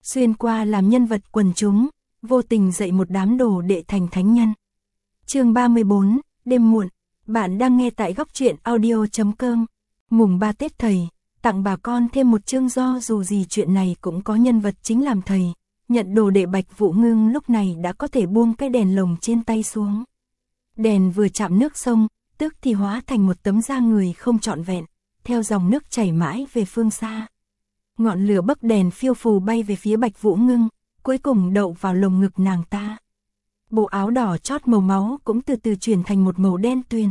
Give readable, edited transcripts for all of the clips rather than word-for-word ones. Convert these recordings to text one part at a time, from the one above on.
xuyên qua làm nhân vật quần chúng, vô tình dạy một đám đồ đệ thành thánh nhân. Chương 34, đêm muộn. Bạn đang nghe tại góc truyện audio.com. Mùng 3 Tết thầy, tặng bà con thêm một chương do dù gì chuyện này cũng có nhân vật chính làm thầy. Nhận đồ đệ Bạch Vũ Ngưng lúc này đã có thể buông cái đèn lồng trên tay xuống. Đèn vừa chạm nước sông, tức thì hóa thành một tấm da người không trọn vẹn, theo dòng nước chảy mãi về phương xa. Ngọn lửa bấc đèn phiêu phù bay về phía Bạch Vũ Ngưng, cuối cùng đậu vào lồng ngực nàng ta. Bộ áo đỏ chót màu máu cũng từ từ chuyển thành một màu đen tuyền.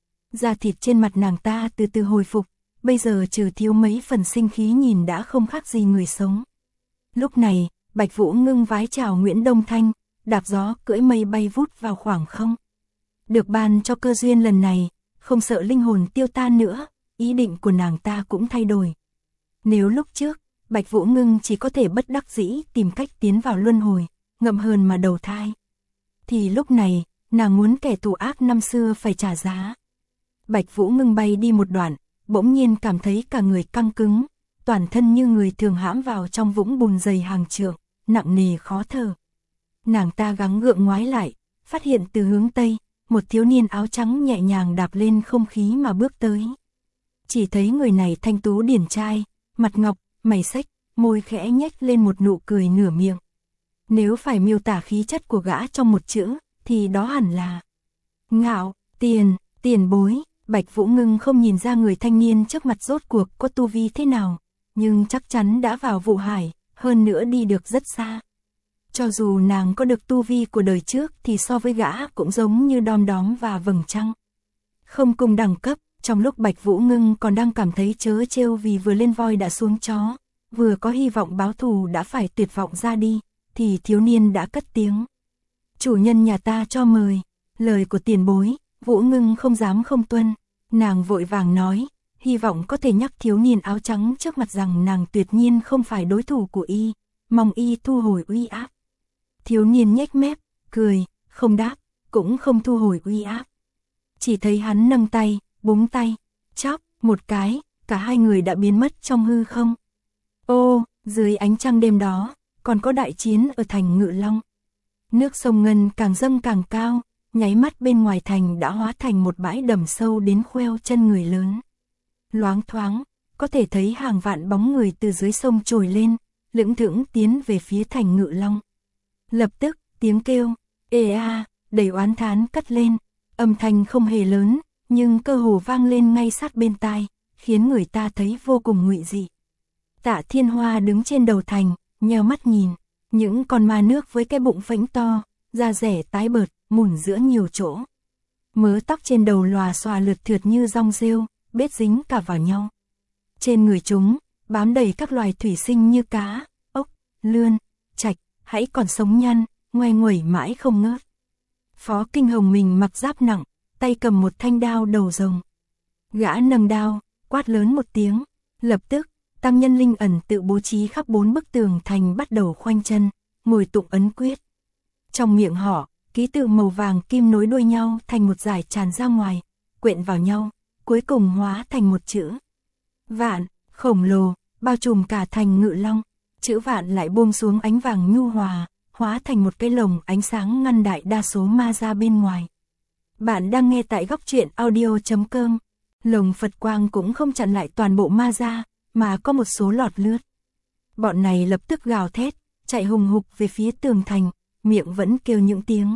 Da thịt trên mặt nàng ta từ từ hồi phục, bây giờ trừ thiếu mấy phần sinh khí nhìn đã không khác gì người sống. Lúc này, Bạch Vũ Ngưng vái chào Nguyễn Đông Thanh, đạp gió cưỡi mây bay vút vào khoảng không. Được ban cho cơ duyên lần này, không sợ linh hồn tiêu tan nữa, ý định của nàng ta cũng thay đổi. Nếu lúc trước, Bạch Vũ Ngưng chỉ có thể bất đắc dĩ tìm cách tiến vào luân hồi, ngậm hờn mà đầu thai, thì lúc này, nàng muốn kẻ thù ác năm xưa phải trả giá. Bạch Vũ Ngưng bay đi một đoạn, bỗng nhiên cảm thấy cả người căng cứng, toàn thân như người thường hãm vào trong vũng bùn dày hàng trượng, nặng nề khó thở. Nàng ta gắng gượng ngoái lại, phát hiện từ hướng Tây, một thiếu niên áo trắng nhẹ nhàng đạp lên không khí mà bước tới. Chỉ thấy người này thanh tú điển trai, mặt ngọc, mày xếch, môi khẽ nhếch lên một nụ cười nửa miệng. Nếu phải miêu tả khí chất của gã trong một chữ, thì đó hẳn là ngạo, tiền bối. Bạch Vũ Ngưng không nhìn ra người thanh niên trước mặt rốt cuộc có tu vi thế nào, nhưng chắc chắn đã vào vụ hải, hơn nữa đi được rất xa. Cho dù nàng có được tu vi của đời trước thì so với gã cũng giống như đom đóm và vầng trăng. Không cùng đẳng cấp, trong lúc Bạch Vũ Ngưng còn đang cảm thấy trớ trêu vì vừa lên voi đã xuống chó, vừa có hy vọng báo thù đã phải tuyệt vọng ra đi, thì thiếu niên đã cất tiếng. Chủ nhân nhà ta cho mời, lời của tiền bối, Vũ Ngưng không dám không tuân. Nàng vội vàng nói, hy vọng có thể nhắc thiếu niên áo trắng trước mặt rằng nàng tuyệt nhiên không phải đối thủ của y, mong y thu hồi uy áp. Thiếu niên nhếch mép, cười, không đáp, cũng không thu hồi uy áp. Chỉ thấy hắn nâng tay, búng tay, chóp, một cái, cả hai người đã biến mất trong hư không. Ô, dưới ánh trăng đêm đó, còn có đại chiến ở thành Ngự Long. Nước sông Ngân càng dâng càng cao, nháy mắt bên ngoài thành đã hóa thành một bãi đầm sâu đến khoeo chân người lớn. Loáng thoáng, có thể thấy hàng vạn bóng người từ dưới sông trồi lên, lững thững tiến về phía thành Ngự Long. Lập tức, tiếng kêu, ê a, đầy oán thán cất lên, âm thanh không hề lớn, nhưng cơ hồ vang lên ngay sát bên tai, khiến người ta thấy vô cùng ngụy dị. Tạ Thiên Hoa đứng trên đầu thành, nheo mắt nhìn, những con ma nước với cái bụng phễnh to, da rẻ tái bợt, mủn giữa nhiều chỗ. Mớ tóc trên đầu lòa xòa lượt thượt như rong rêu, bết dính cả vào nhau. Trên người chúng, bám đầy các loài thủy sinh như cá, ốc, lươn, trạch, hãy còn sống nhăn, ngoe nguẩy mãi không ngớt. Phó Kinh Hồng mình mặc giáp nặng, tay cầm một thanh đao đầu rồng. Gã nâng đao, quát lớn một tiếng, lập tức, tăng nhân linh ẩn tự bố trí khắp 4 bức tường thành bắt đầu khoanh chân, ngồi tụng ấn quyết. Trong miệng họ, ký tự màu vàng kim nối đuôi nhau thành một dải tràn ra ngoài, quyện vào nhau, cuối cùng hóa thành một chữ Vạn, khổng lồ, bao trùm cả thành Ngự Long. Chữ Vạn lại buông xuống ánh vàng nhu hòa, hóa thành một cái lồng ánh sáng ngăn đại đa số ma ra bên ngoài. Bạn đang nghe tại góc truyện audio.com. Lồng Phật quang cũng không chặn lại toàn bộ ma ra, mà có một số lọt lướt. Bọn này lập tức gào thét, chạy hùng hục về phía tường thành, miệng vẫn kêu những tiếng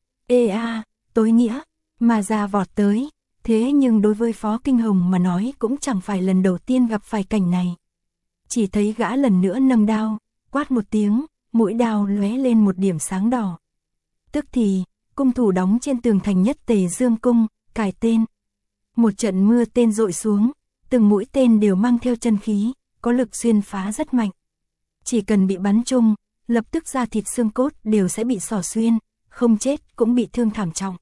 ê a, tối nghĩa, ma ra vọt tới. Thế nhưng đối với Phó Kinh Hồng mà nói cũng chẳng phải lần đầu tiên gặp phải cảnh này. Chỉ thấy gã lần nữa nâng đao, quát một tiếng, mũi đao lóe lên một điểm sáng đỏ. Tức thì, cung thủ đóng trên tường thành Nhất Tề Dương cung, cài tên. Một trận mưa tên dội xuống, từng mũi tên đều mang theo chân khí, có lực xuyên phá rất mạnh. Chỉ cần bị bắn trúng, lập tức da thịt xương cốt đều sẽ bị xỏ xuyên, không chết cũng bị thương thảm trọng.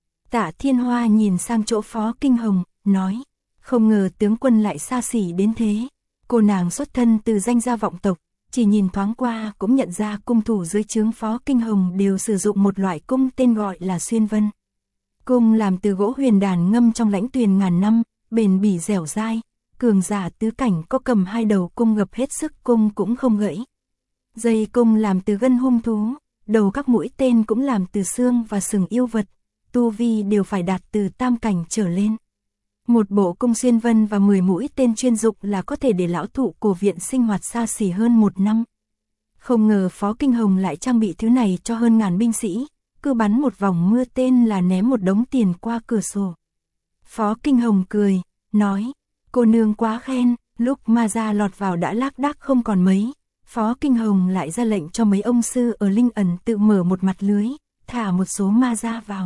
Tạ Thiên Hoa nhìn sang chỗ Phó Kinh Hồng, nói, không ngờ tướng quân lại xa xỉ đến thế. Cô nàng xuất thân từ danh gia vọng tộc, chỉ nhìn thoáng qua cũng nhận ra cung thủ dưới trướng Phó Kinh Hồng đều sử dụng một loại cung tên gọi là xuyên vân. Cung làm từ gỗ huyền đàn ngâm trong lãnh tuyền ngàn năm, bền bỉ dẻo dai, cường giả tứ cảnh có cầm hai đầu cung gập hết sức cung cũng không gãy. Dây cung làm từ gân hung thú, đầu các mũi tên cũng làm từ xương và sừng yêu vật, tu vi đều phải đạt từ tam cảnh trở lên. Một bộ cung xuyên vân và 10 mũi tên chuyên dụng là có thể để lão thụ cổ viện sinh hoạt xa xỉ hơn 1 năm. Không ngờ Phó Kinh Hồng lại trang bị thứ này cho hơn ngàn binh sĩ, cứ bắn một vòng mưa tên là ném một đống tiền qua cửa sổ. Phó Kinh Hồng cười, nói, cô nương quá khen, lúc ma ra lọt vào đã lác đác không còn mấy. Phó Kinh Hồng lại ra lệnh cho mấy ông sư ở Linh Ẩn tự mở một mặt lưới, thả một số ma ra vào.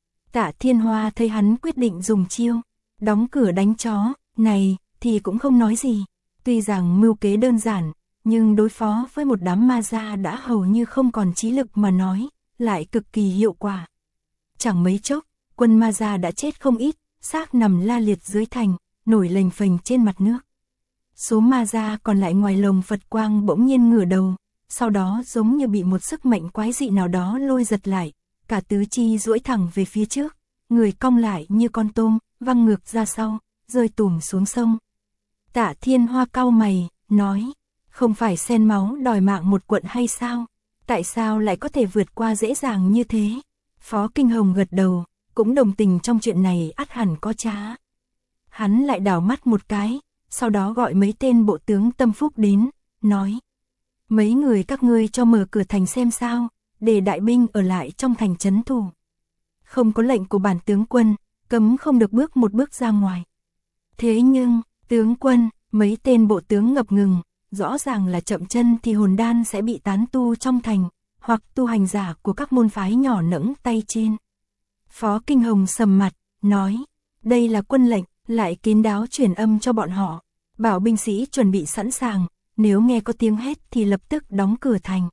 Tạ Thiên Hoa thấy hắn quyết định dùng chiêu, đóng cửa đánh chó, này, thì cũng không nói gì. Tuy rằng mưu kế đơn giản, nhưng đối phó với một đám ma ra đã hầu như không còn trí lực mà nói, lại cực kỳ hiệu quả. Chẳng mấy chốc, quân ma ra đã chết không ít, xác nằm la liệt dưới thành, nổi lềnh phềnh trên mặt nước. Số ma ra còn lại ngoài lồng Phật quang bỗng nhiên ngửa đầu, sau đó giống như bị một sức mạnh quái dị nào đó lôi giật lại, cả tứ chi duỗi thẳng về phía trước, người cong lại như con tôm, văng ngược ra sau, rơi tùm xuống sông. Tạ Thiên Hoa cau mày, nói, không phải xen máu đòi mạng một quận hay sao? Tại sao lại có thể vượt qua dễ dàng như thế? Phó Kinh Hồng gật đầu, cũng đồng tình trong chuyện này ắt hẳn có trá. Hắn lại đảo mắt một cái, sau đó gọi mấy tên bộ tướng tâm phúc đến, nói, mấy người các ngươi cho mở cửa thành xem sao, để đại binh ở lại trong thành trấn thủ. Không có lệnh của bản tướng quân, cấm không được bước một bước ra ngoài. Thế nhưng, tướng quân, mấy tên bộ tướng ngập ngừng, rõ ràng là chậm chân thì hồn đan sẽ bị tán tu trong thành, hoặc tu hành giả của các môn phái nhỏ nẫng tay trên. Phó Kinh Hồng sầm mặt, nói, đây là quân lệnh, lại kín đáo truyền âm cho bọn họ, bảo binh sĩ chuẩn bị sẵn sàng, nếu nghe có tiếng hét thì lập tức đóng cửa thành.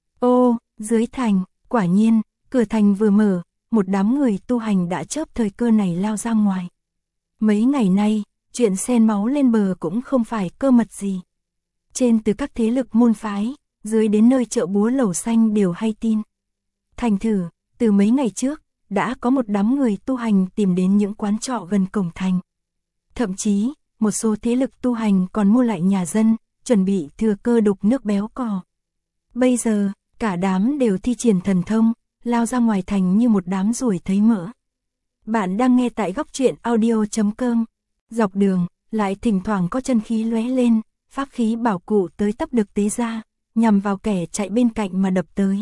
Ô, dưới thành, quả nhiên, cửa thành vừa mở, một đám người tu hành đã chớp thời cơ này lao ra ngoài. Mấy ngày nay, chuyện xen máu lên bờ cũng không phải cơ mật gì. Trên từ các thế lực môn phái, dưới đến nơi chợ búa lẩu xanh đều hay tin. Thành thử, từ mấy ngày trước, đã có một đám người tu hành tìm đến những quán trọ gần cổng thành. Thậm chí, một số thế lực tu hành còn mua lại nhà dân, chuẩn bị thừa cơ đục nước béo cò. Bây giờ, cả đám đều thi triển thần thông, lao ra ngoài thành như một đám ruồi thấy mỡ. Bạn đang nghe tại góc truyện audio.com. Dọc đường, lại thỉnh thoảng có chân khí lóe lên, pháp khí bảo cụ tới tấp được tế ra, nhằm vào kẻ chạy bên cạnh mà đập tới.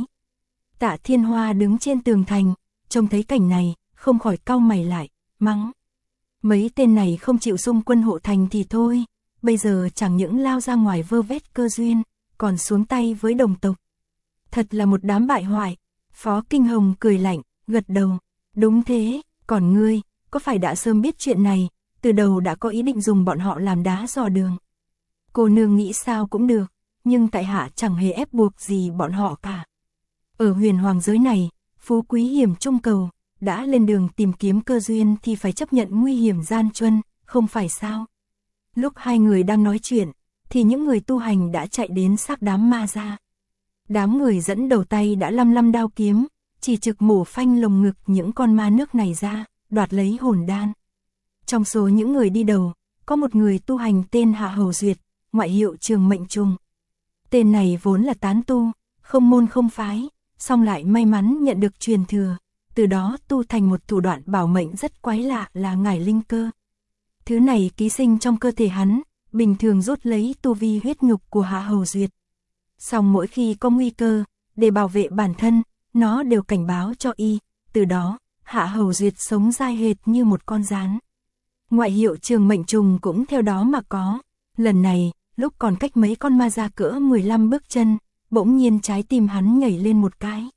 Tạ Thiên Hoa đứng trên tường thành, trông thấy cảnh này, không khỏi cau mày lại, mắng. Mấy tên này không chịu xung quân hộ thành thì thôi, bây giờ chẳng những lao ra ngoài vơ vét cơ duyên, còn xuống tay với đồng tộc. Thật là một đám bại hoại. Phó Kinh Hồng cười lạnh, gật đầu. Đúng thế, còn ngươi, có phải đã sớm biết chuyện này, từ đầu đã có ý định dùng bọn họ làm đá dò đường. Cô nương nghĩ sao cũng được, nhưng tại hạ chẳng hề ép buộc gì bọn họ cả. Ở huyền hoàng giới này, phú quý hiểm trung cầu, đã lên đường tìm kiếm cơ duyên thì phải chấp nhận nguy hiểm gian truân, không phải sao? Lúc hai người đang nói chuyện, thì những người tu hành đã chạy đến xác đám ma ra. Đám người dẫn đầu tay đã lăm đao kiếm, chỉ trực mổ phanh lồng ngực những con ma nước này ra, đoạt lấy hồn đan. Trong số những người đi đầu, có một người tu hành tên Hạ Hầu Duyệt, ngoại hiệu Trường Mệnh Trùng. Tên này vốn là tán tu, không môn không phái, song lại may mắn nhận được truyền thừa, từ đó tu thành một thủ đoạn bảo mệnh rất quái lạ là ngải linh cơ. Thứ này ký sinh trong cơ thể hắn, bình thường rút lấy tu vi huyết nhục của Hạ Hầu Duyệt. Song mỗi khi có nguy cơ, để bảo vệ bản thân, nó đều cảnh báo cho y, từ đó, Hạ Hầu Duyệt sống dai hệt như một con gián. Ngoại hiệu Trường Mệnh Trùng cũng theo đó mà có. Lần này, lúc còn cách mấy con ma ra cỡ 15 bước chân, bỗng nhiên trái tim hắn nhảy lên một cái.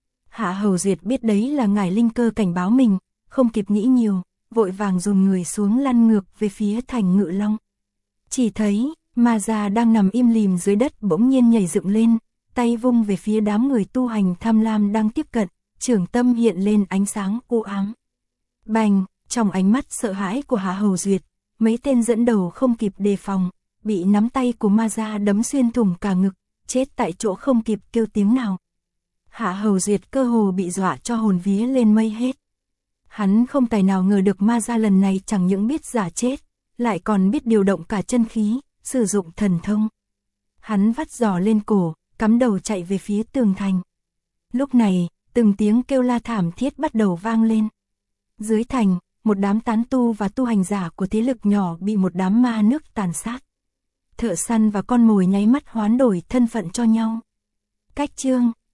Hạ Hầu Duyệt biết đấy là ngải linh cơ cảnh báo mình, không kịp nghĩ nhiều, vội vàng dồn người xuống lăn ngược về phía thành Ngự Long. Chỉ thấy, ma già đang nằm im lìm dưới đất bỗng nhiên nhảy dựng lên, tay vung về phía đám người tu hành tham lam đang tiếp cận, trưởng tâm hiện lên ánh sáng u ám. Bành, trong ánh mắt sợ hãi của Hạ Hầu Duyệt, mấy tên dẫn đầu không kịp đề phòng, bị nắm tay của ma già đấm xuyên thủng cả ngực, chết tại chỗ không kịp kêu tiếng nào. Hạ Hầu Duyệt cơ hồ bị dọa cho hồn vía lên mây hết. Hắn không tài nào ngờ được ma già lần này chẳng những biết giả chết, lại còn biết điều động cả chân khí, sử dụng thần thông. Hắn vắt giò lên cổ, cắm đầu chạy về phía tường thành. Lúc này, từng tiếng kêu la thảm thiết bắt đầu vang lên. Dưới thành, một đám tán tu và tu hành giả của thế lực nhỏ bị một đám ma nước tàn sát. Thợ săn và con mồi nháy mắt hoán đổi thân phận cho nhau. Cách chương